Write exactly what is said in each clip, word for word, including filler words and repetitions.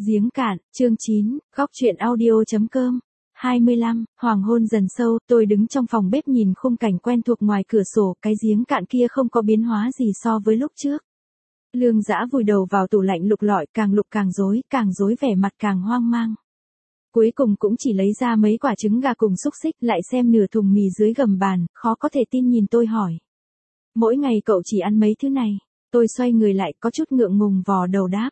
Giếng cạn, chương chín, góc truyện audio.com. hai mươi lăm, hoàng hôn dần sâu, tôi đứng trong phòng bếp nhìn khung cảnh quen thuộc ngoài cửa sổ, cái giếng cạn kia không có biến hóa gì so với lúc trước. Lương Dã vùi đầu vào tủ lạnh lục lọi, càng lục càng rối, càng rối vẻ mặt càng hoang mang. Cuối cùng cũng chỉ lấy ra mấy quả trứng gà cùng xúc xích, lại xem nửa thùng mì dưới gầm bàn, khó có thể tin nhìn tôi hỏi. Mỗi ngày cậu chỉ ăn mấy thứ này? Tôi xoay người lại, có chút ngượng ngùng vò đầu đáp.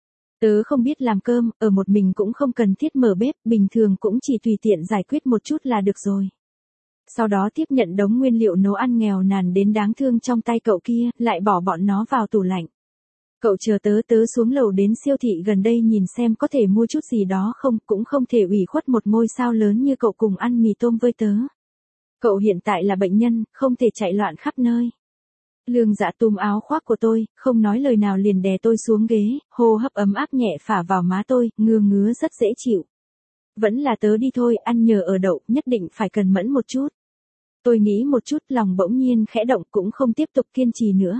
Tớ không biết làm cơm, ở một mình cũng không cần thiết mở bếp, bình thường cũng chỉ tùy tiện giải quyết một chút là được rồi. Sau đó tiếp nhận đống nguyên liệu nấu ăn nghèo nàn đến đáng thương trong tay cậu kia, lại bỏ bọn nó vào tủ lạnh. Cậu chờ tớ tớ xuống lầu đến siêu thị gần đây nhìn xem có thể mua chút gì đó không, cũng không thể ủy khuất một ngôi sao lớn như cậu cùng ăn mì tôm với tớ. Cậu hiện tại là bệnh nhân, không thể chạy loạn khắp nơi. Lương Dã túm áo khoác của tôi, không nói lời nào liền đè tôi xuống ghế, hô hấp ấm áp nhẹ phả vào má tôi, ngứa ngứa rất dễ chịu. Vẫn là tớ đi thôi, ăn nhờ ở đậu, nhất định phải cần mẫn một chút. Tôi nghĩ một chút, lòng bỗng nhiên khẽ động, cũng không tiếp tục kiên trì nữa.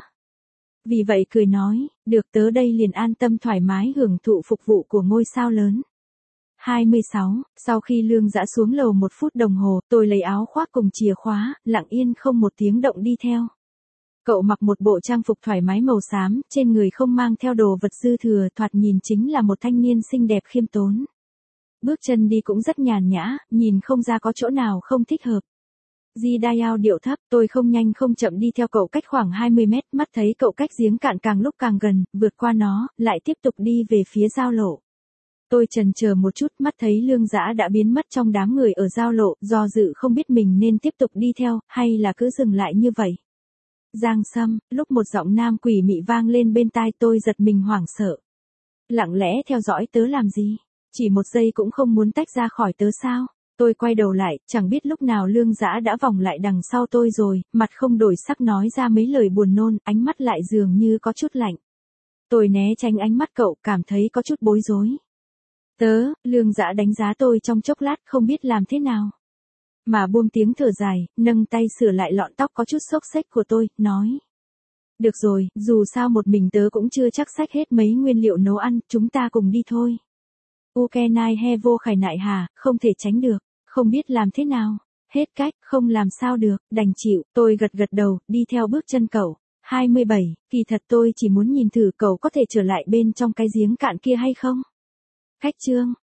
Vì vậy cười nói, được, tớ đây liền an tâm thoải mái hưởng thụ phục vụ của ngôi sao lớn. hai mươi sáu, sau khi Lương Dã xuống lầu một phút đồng hồ, tôi lấy áo khoác cùng chìa khóa, lặng yên không một tiếng động đi theo. Cậu mặc một bộ trang phục thoải mái màu xám, trên người không mang theo đồ vật dư thừa, thoạt nhìn chính là một thanh niên xinh đẹp khiêm tốn. Bước chân đi cũng rất nhàn nhã, nhìn không ra có chỗ nào không thích hợp. Di Diao điệu thấp, tôi không nhanh không chậm đi theo cậu cách khoảng hai mươi mét, mắt thấy cậu cách giếng cạn càng lúc càng gần, vượt qua nó, lại tiếp tục đi về phía giao lộ. Tôi chần chờ một chút, mắt thấy Lương Dã đã biến mất trong đám người ở giao lộ, do dự không biết mình nên tiếp tục đi theo, hay là cứ dừng lại như vậy. Giang Sâm, lúc một giọng nam quỷ mị vang lên bên tai tôi giật mình hoảng sợ. Lặng lẽ theo dõi tớ làm gì? Chỉ một giây cũng không muốn tách ra khỏi tớ sao? Tôi quay đầu lại, chẳng biết lúc nào Lương Dã đã vòng lại đằng sau tôi rồi, mặt không đổi sắc nói ra mấy lời buồn nôn, ánh mắt lại dường như có chút lạnh. Tôi né tránh ánh mắt cậu, cảm thấy có chút bối rối. Tớ, Lương Dã đánh giá tôi trong chốc lát không biết làm thế nào. Mà buông tiếng thở dài, nâng tay sửa lại lọn tóc có chút xốc xếch của tôi, nói. Được rồi, dù sao một mình tớ cũng chưa chắc xách hết mấy nguyên liệu nấu ăn, chúng ta cùng đi thôi. Ukenai he vô khải nại hà, không thể tránh được, không biết làm thế nào. Hết cách, không làm sao được, đành chịu, tôi gật gật đầu, đi theo bước chân cậu. hai mươi bảy, kỳ thật tôi chỉ muốn nhìn thử cậu có thể trở lại bên trong cái giếng cạn kia hay không. Khách trương,